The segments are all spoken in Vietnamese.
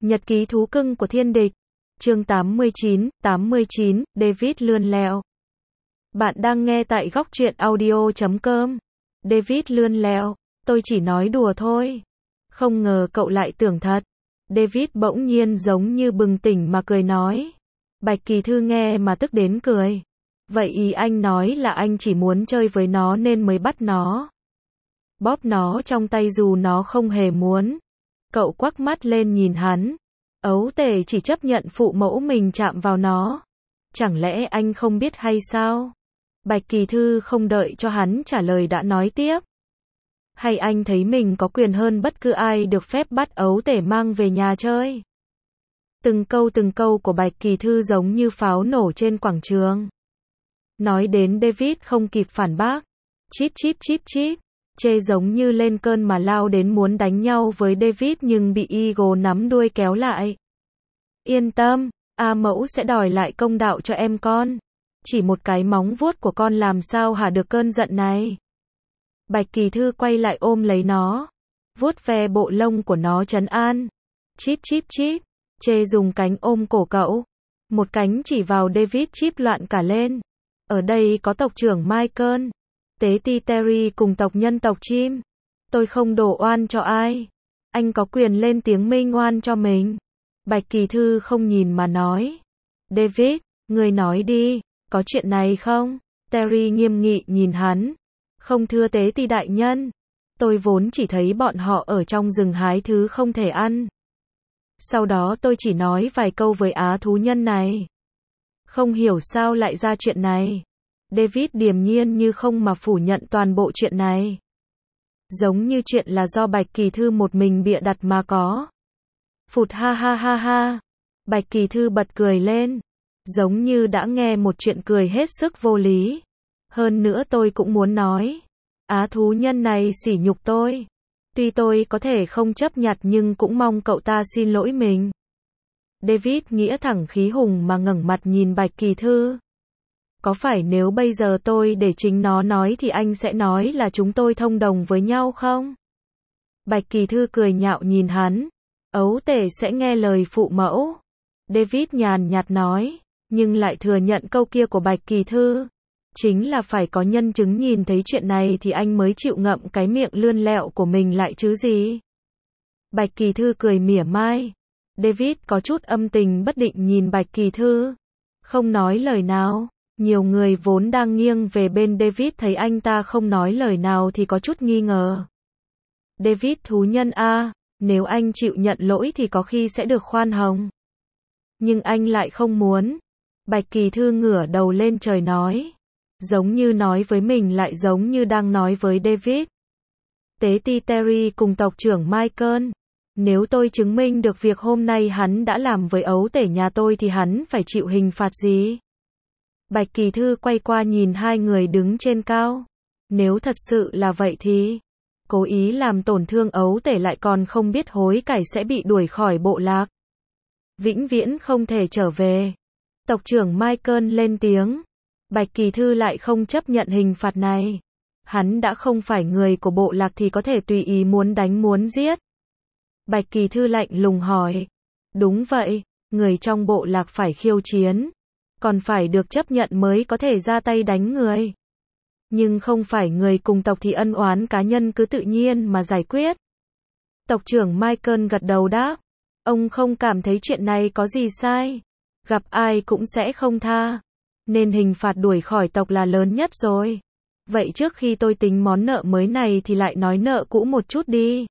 Nhật ký thú cưng của thiên địch. Chương 89, David lươn lẹo. Bạn đang nghe tại góc truyện audio.com. David lươn lẹo, tôi chỉ nói đùa thôi. Không ngờ cậu lại tưởng thật. David bỗng nhiên giống như bừng tỉnh mà cười nói. Bạch Kỳ Thư nghe mà tức đến cười. Vậy ý anh nói là anh chỉ muốn chơi với nó nên mới bắt nó. Bóp nó trong tay dù nó không hề muốn. Cậu quắc mắt lên nhìn hắn. Ấu Tể chỉ chấp nhận phụ mẫu mình chạm vào nó. Chẳng lẽ anh không biết hay sao? Bạch Kỳ Thư không đợi cho hắn trả lời đã nói tiếp. Hay anh thấy mình có quyền hơn bất cứ ai được phép bắt Ấu Tể mang về nhà chơi? Từng câu của Bạch Kỳ Thư giống như pháo nổ trên quảng trường. Nói đến David không kịp phản bác. Chíp chíp chíp chíp. Chê giống như lên cơn mà lao đến muốn đánh nhau với David nhưng bị Eagle nắm đuôi kéo lại. Yên tâm, A Mẫu sẽ đòi lại công đạo cho em con. Chỉ một cái móng vuốt của con làm sao hả được cơn giận này. Bạch Kỳ Thư quay lại ôm lấy nó. Vuốt ve bộ lông của nó trấn an. Chíp chíp chíp. Chê dùng cánh ôm cổ cậu. Một cánh chỉ vào David chíp loạn cả lên. Ở đây có tộc trưởng Michael. Tế ti Terry cùng tộc nhân tộc chim. Tôi không đổ oan cho ai. Anh có quyền lên tiếng minh oan cho mình. Bạch Kỳ Thư không nhìn mà nói. David, người nói đi, có chuyện này không? Terry nghiêm nghị nhìn hắn. Không thưa tế ti đại nhân. Tôi vốn chỉ thấy bọn họ ở trong rừng hái thứ không thể ăn. Sau đó tôi chỉ nói vài câu với á thú nhân này. Không hiểu sao lại ra chuyện này. David điềm nhiên như không mà phủ nhận toàn bộ chuyện này. Giống như chuyện là do Bạch Kỳ Thư một mình bịa đặt mà có. Phụt ha ha ha ha. Bạch Kỳ Thư bật cười lên. Giống như đã nghe một chuyện cười hết sức vô lý. Hơn nữa tôi cũng muốn nói. Á thú nhân này sỉ nhục tôi. Tuy tôi có thể không chấp nhặt nhưng cũng mong cậu ta xin lỗi mình. David nghĩa thẳng khí hùng mà ngẩng mặt nhìn Bạch Kỳ Thư. Có phải nếu bây giờ tôi để chính nó nói thì anh sẽ nói là chúng tôi thông đồng với nhau không? Bạch Kỳ Thư cười nhạo nhìn hắn. Ấu Tể sẽ nghe lời phụ mẫu. David nhàn nhạt nói, nhưng lại thừa nhận câu kia của Bạch Kỳ Thư. Chính là phải có nhân chứng nhìn thấy chuyện này thì anh mới chịu ngậm cái miệng lươn lẹo của mình lại chứ gì. Bạch Kỳ Thư cười mỉa mai. David có chút âm tình bất định nhìn Bạch Kỳ Thư. Không nói lời nào. Nhiều người vốn đang nghiêng về bên David thấy anh ta không nói lời nào thì có chút nghi ngờ. David thú nhân a, nếu anh chịu nhận lỗi thì có khi sẽ được khoan hồng. Nhưng anh lại không muốn. Bạch Kỳ Thư ngửa đầu lên trời nói. Giống như nói với mình lại giống như đang nói với David. Tế ti Terry cùng tộc trưởng Michael. Nếu tôi chứng minh được việc hôm nay hắn đã làm với Ấu Tể nhà tôi thì hắn phải chịu hình phạt gì? Bạch Kỳ Thư quay qua nhìn hai người đứng trên cao. Nếu thật sự là vậy thì cố ý làm tổn thương Ấu Tể lại còn không biết hối cải sẽ bị đuổi khỏi bộ lạc. Vĩnh viễn không thể trở về. Tộc trưởng Michael lên tiếng. Bạch Kỳ Thư lại không chấp nhận hình phạt này. Hắn đã không phải người của bộ lạc thì có thể tùy ý muốn đánh muốn giết. Bạch Kỳ Thư lạnh lùng hỏi. Đúng vậy, người trong bộ lạc phải khiêu chiến. Còn phải được chấp nhận mới có thể ra tay đánh người. Nhưng không phải người cùng tộc thì ân oán cá nhân cứ tự nhiên mà giải quyết. Tộc trưởng Michael gật đầu đáp. Ông không cảm thấy chuyện này có gì sai. Gặp ai cũng sẽ không tha. Nên hình phạt đuổi khỏi tộc là lớn nhất rồi. Vậy trước khi tôi tính món nợ mới này thì lại nói nợ cũ một chút đi.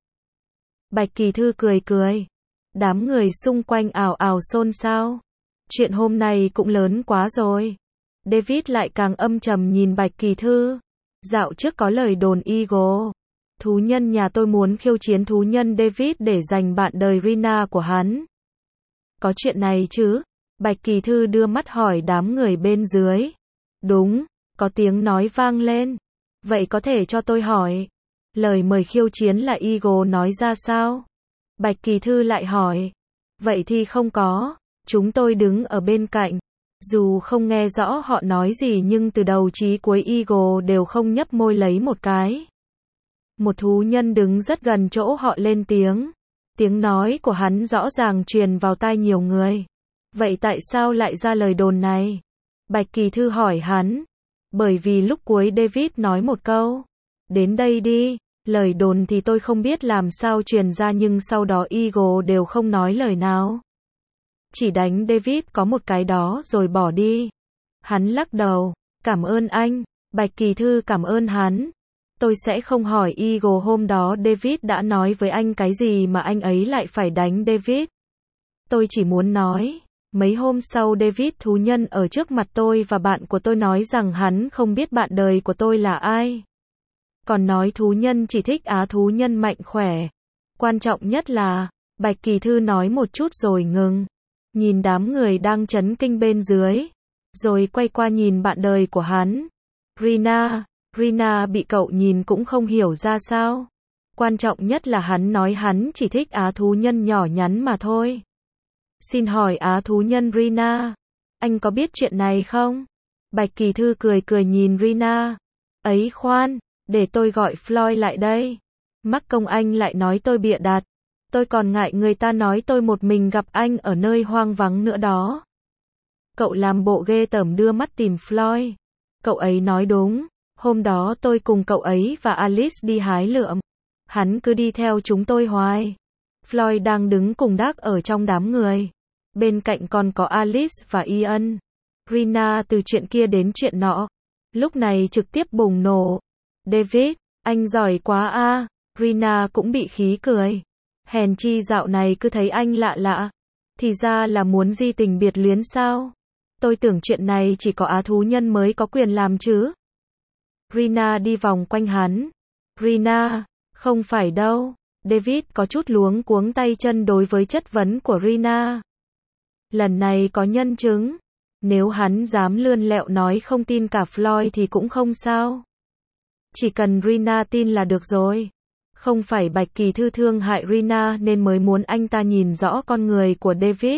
Bạch Kỳ Thư cười cười. Đám người xung quanh ào ào xôn xao. Chuyện hôm nay cũng lớn quá rồi. David lại càng âm trầm nhìn Bạch Kỳ Thư. Dạo trước có lời đồn Eagle. Thú nhân nhà tôi muốn khiêu chiến thú nhân David để giành bạn đời Rina của hắn. Có chuyện này chứ? Bạch Kỳ Thư đưa mắt hỏi đám người bên dưới. Đúng, có tiếng nói vang lên. Vậy có thể cho tôi hỏi. Lời mời khiêu chiến là Eagle nói ra sao? Bạch Kỳ Thư lại hỏi. Vậy thì không có. Chúng tôi đứng ở bên cạnh. Dù không nghe rõ họ nói gì nhưng từ đầu chí cuối Eagle đều không nhấp môi lấy một cái. Một thú nhân đứng rất gần chỗ họ lên tiếng. Tiếng nói của hắn rõ ràng truyền vào tai nhiều người. Vậy tại sao lại ra lời đồn này? Bạch Kỳ Thư hỏi hắn. Bởi vì lúc cuối David nói một câu. Đến đây đi. Lời đồn thì tôi không biết làm sao truyền ra nhưng sau đó Eagle đều không nói lời nào. Chỉ đánh David có một cái đó rồi bỏ đi. Hắn lắc đầu. Cảm ơn anh. Bạch Kỳ Thư cảm ơn hắn. Tôi sẽ không hỏi Eagle hôm đó David đã nói với anh cái gì mà anh ấy lại phải đánh David. Tôi chỉ muốn nói. Mấy hôm sau David thú nhân ở trước mặt tôi và bạn của tôi nói rằng hắn không biết bạn đời của tôi là ai. Còn nói thú nhân chỉ thích á thú nhân mạnh khỏe. Quan trọng nhất là, Bạch Kỳ Thư nói một chút rồi ngừng. Nhìn đám người đang chấn kinh bên dưới. Rồi quay qua nhìn bạn đời của hắn. Rina bị cậu nhìn cũng không hiểu ra sao. Quan trọng nhất là hắn nói hắn chỉ thích á thú nhân nhỏ nhắn mà thôi. Xin hỏi á thú nhân Rina, anh có biết chuyện này không? Bạch Kỳ Thư cười nhìn Rina. Ấy khoan, để tôi gọi Floyd lại đây. Mắc công anh lại nói tôi bịa đặt. Tôi còn ngại người ta nói tôi một mình gặp anh ở nơi hoang vắng nữa đó. Cậu làm bộ ghê tởm đưa mắt tìm Floyd. Cậu ấy nói đúng. Hôm đó tôi cùng cậu ấy và Alice đi hái lượm. Hắn cứ đi theo chúng tôi hoài. Floyd đang đứng cùng Doug ở trong đám người. Bên cạnh còn có Alice và Ian. Rina từ chuyện kia đến chuyện nọ. Lúc này trực tiếp bùng nổ. David, anh giỏi quá a. Rina cũng bị khí cười. Hèn chi dạo này cứ thấy anh lạ lạ. Thì ra là muốn di tình biệt luyến sao? Tôi tưởng chuyện này chỉ có á thú nhân mới có quyền làm chứ. Rina đi vòng quanh hắn. Rina, không phải đâu. David có chút luống cuống tay chân đối với chất vấn của Rina. Lần này có nhân chứng. Nếu hắn dám lươn lẹo nói không tin cả Floyd thì cũng không sao. Chỉ cần Rina tin là được rồi. Không phải Bạch Kỳ Thư thương hại Rina nên mới muốn anh ta nhìn rõ con người của David.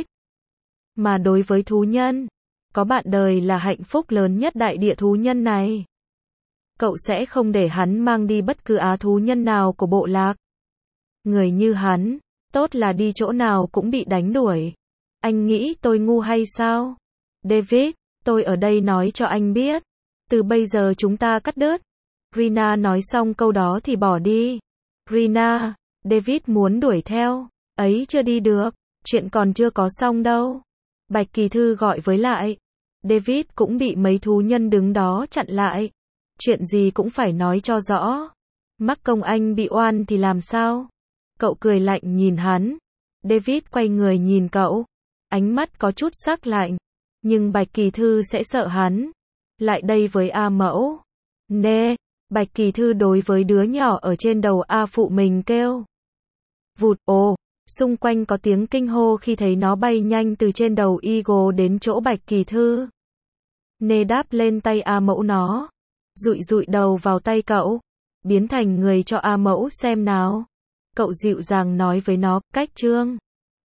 Mà đối với thú nhân, có bạn đời là hạnh phúc lớn nhất đại địa thú nhân này. Cậu sẽ không để hắn mang đi bất cứ á thú nhân nào của bộ lạc. Người như hắn, tốt là đi chỗ nào cũng bị đánh đuổi. Anh nghĩ tôi ngu hay sao? David, tôi ở đây nói cho anh biết. Từ bây giờ chúng ta cắt đứt. Rina nói xong câu đó thì bỏ đi. Rina, David muốn đuổi theo. Ấy chưa đi được. Chuyện còn chưa có xong đâu. Bạch Kỳ Thư gọi với lại. David cũng bị mấy thú nhân đứng đó chặn lại. Chuyện gì cũng phải nói cho rõ. Mắc công anh bị oan thì làm sao? Cậu cười lạnh nhìn hắn. David quay người nhìn cậu. Ánh mắt có chút sắc lạnh. Nhưng Bạch Kỳ Thư sẽ sợ hắn. Lại đây với A mẫu. Nè. Bạch Kỳ Thư đối với đứa nhỏ ở trên đầu A phụ mình kêu. Vụt ồ. Xung quanh có tiếng kinh hô khi thấy nó bay nhanh từ trên đầu Eagle đến chỗ Bạch Kỳ Thư. Nê đáp lên tay A mẫu nó. Dụi đầu vào tay cậu. Biến thành người cho A mẫu xem nào. Cậu dịu dàng nói với nó, cách trương.